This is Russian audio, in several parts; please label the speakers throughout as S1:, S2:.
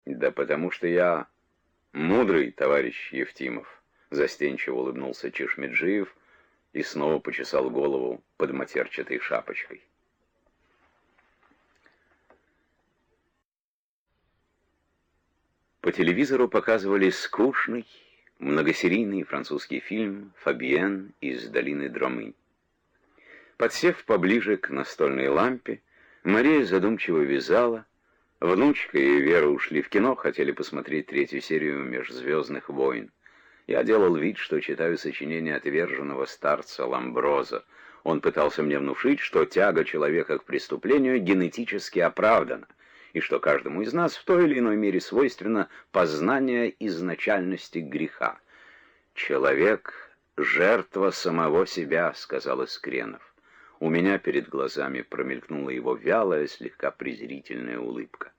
S1: Да потому что я мудрый, товарищ Евтимов, застенчиво улыбнулся Чешмеджиев и снова почесал голову под матерчатой шапочкой. По телевизору показывали скучный, многосерийный французский фильм «Фабиен из долины Дромы». Подсев поближе к настольной лампе, Мария задумчиво вязала. Внучка и Вера ушли в кино, хотели посмотреть третью серию «Межзвездных войн». Я делал вид, что читаю сочинение отверженного старца Ламброза. Он пытался мне внушить, что тяга человека к преступлению генетически оправдана, и что каждому из нас в той или иной мере свойственно познание изначальности греха. «Человек — жертва самого себя», — сказал Искренов. У меня перед глазами промелькнула его вялая, слегка презрительная улыбка.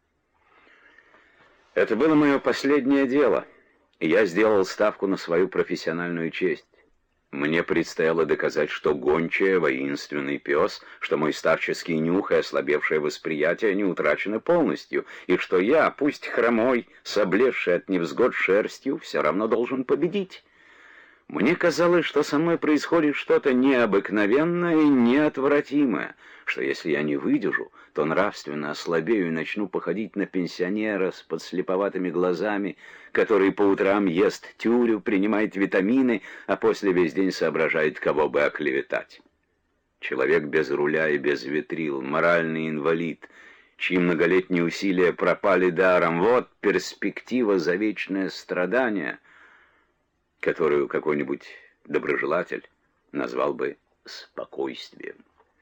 S1: Это было мое последнее дело, и я сделал ставку на свою профессиональную честь. Мне предстояло доказать, что гончая — воинственный пес, что мой старческий нюх и ослабевшее восприятие не утрачены полностью, и что я, пусть хромой, с облезшей от невзгод шерстью, все равно должен победить. Мне казалось, что со мной происходит что-то необыкновенное и неотвратимое, что если я не выдержу, то нравственно ослабею и начну походить на пенсионера с подслеповатыми глазами, который по утрам ест тюрю, принимает витамины, а после весь день соображает, кого бы оклеветать. Человек без руля и без ветрил, моральный инвалид, чьи многолетние усилия пропали даром, вот перспектива за вечное страдание, которую какой-нибудь доброжелатель назвал бы спокойствием.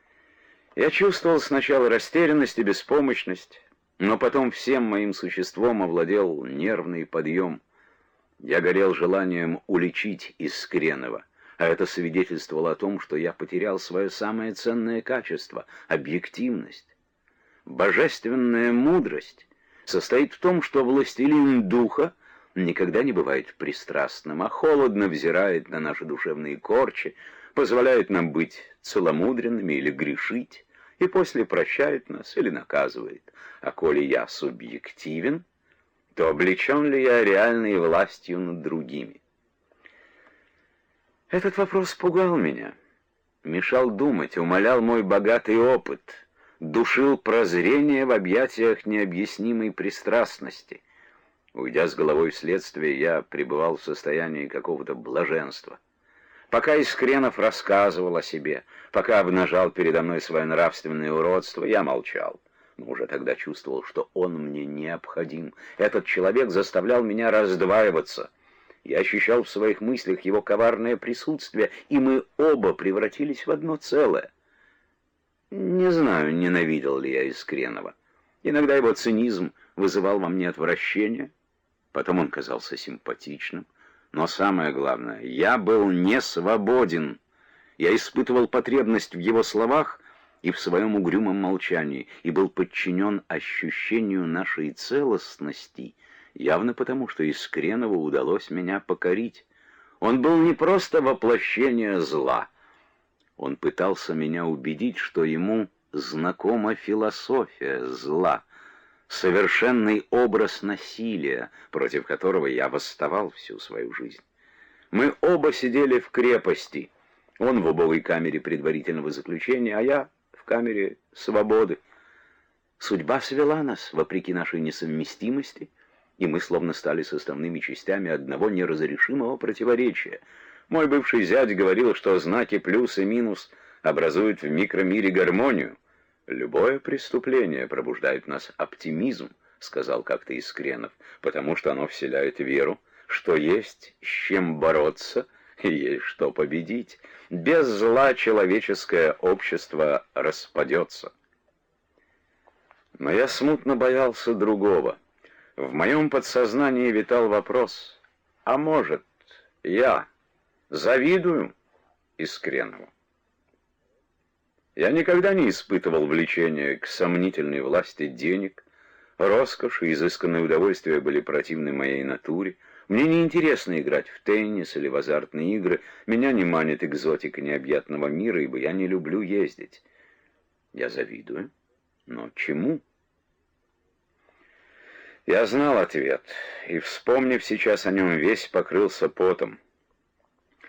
S1: Я чувствовал сначала растерянность и беспомощность, но потом всем моим существом овладел нервный подъем. Я горел желанием уличить Искренова, а это свидетельствовало о том, что я потерял свое самое ценное качество — объективность. Божественная мудрость состоит в том, что властелин духа никогда не бывает пристрастным, а холодно взирает на наши душевные корчи, позволяет нам быть целомудренными или грешить, и после прощает нас или наказывает. А коли я субъективен, то облечен ли я реальной властью над другими? Этот вопрос пугал меня, мешал думать, умалял мой богатый опыт, душил прозрение в объятиях необъяснимой пристрастности. Уйдя с головой в следствие, я пребывал в состоянии какого-то блаженства. Пока Искренов рассказывал о себе, пока обнажал передо мной свое нравственное уродство, я молчал. Но уже тогда чувствовал, что он мне необходим. Этот человек заставлял меня раздваиваться. Я ощущал в своих мыслях его коварное присутствие, и мы оба превратились в одно целое. Не знаю, ненавидел ли я Искренова. Иногда его цинизм вызывал во мне отвращение, потом он казался симпатичным. Но самое главное, я был не свободен. Я испытывал потребность в его словах и в своем угрюмом молчании, и был подчинен ощущению нашей целостности, явно потому, что Искренову удалось меня покорить. Он был не просто воплощение зла. Он пытался меня убедить, что ему знакома философия зла, совершенный образ насилия, против которого я восставал всю свою жизнь. Мы оба сидели в крепости, он в убогой камере предварительного заключения, а я в камере свободы. Судьба свела нас, вопреки нашей несовместимости, и мы словно стали составными частями одного неразрешимого противоречия. Мой бывший зять говорил, что знаки плюс и минус образуют в микромире гармонию. «Любое преступление пробуждает в нас оптимизм», — сказал как-то Искренов, «потому что оно вселяет веру, что есть с чем бороться и есть что победить. Без зла человеческое общество распадется». Но я смутно боялся другого. В моем подсознании витал вопрос: а может, я завидую Искренову? Я никогда не испытывал влечения к сомнительной власти денег. Роскошь и изысканное удовольствие были противны моей натуре. Мне не интересно играть в теннис или в азартные игры. Меня не манит экзотика необъятного мира, ибо я не люблю ездить. Я завидую. Но чему? Я знал ответ, и, вспомнив сейчас о нем, весь покрылся потом.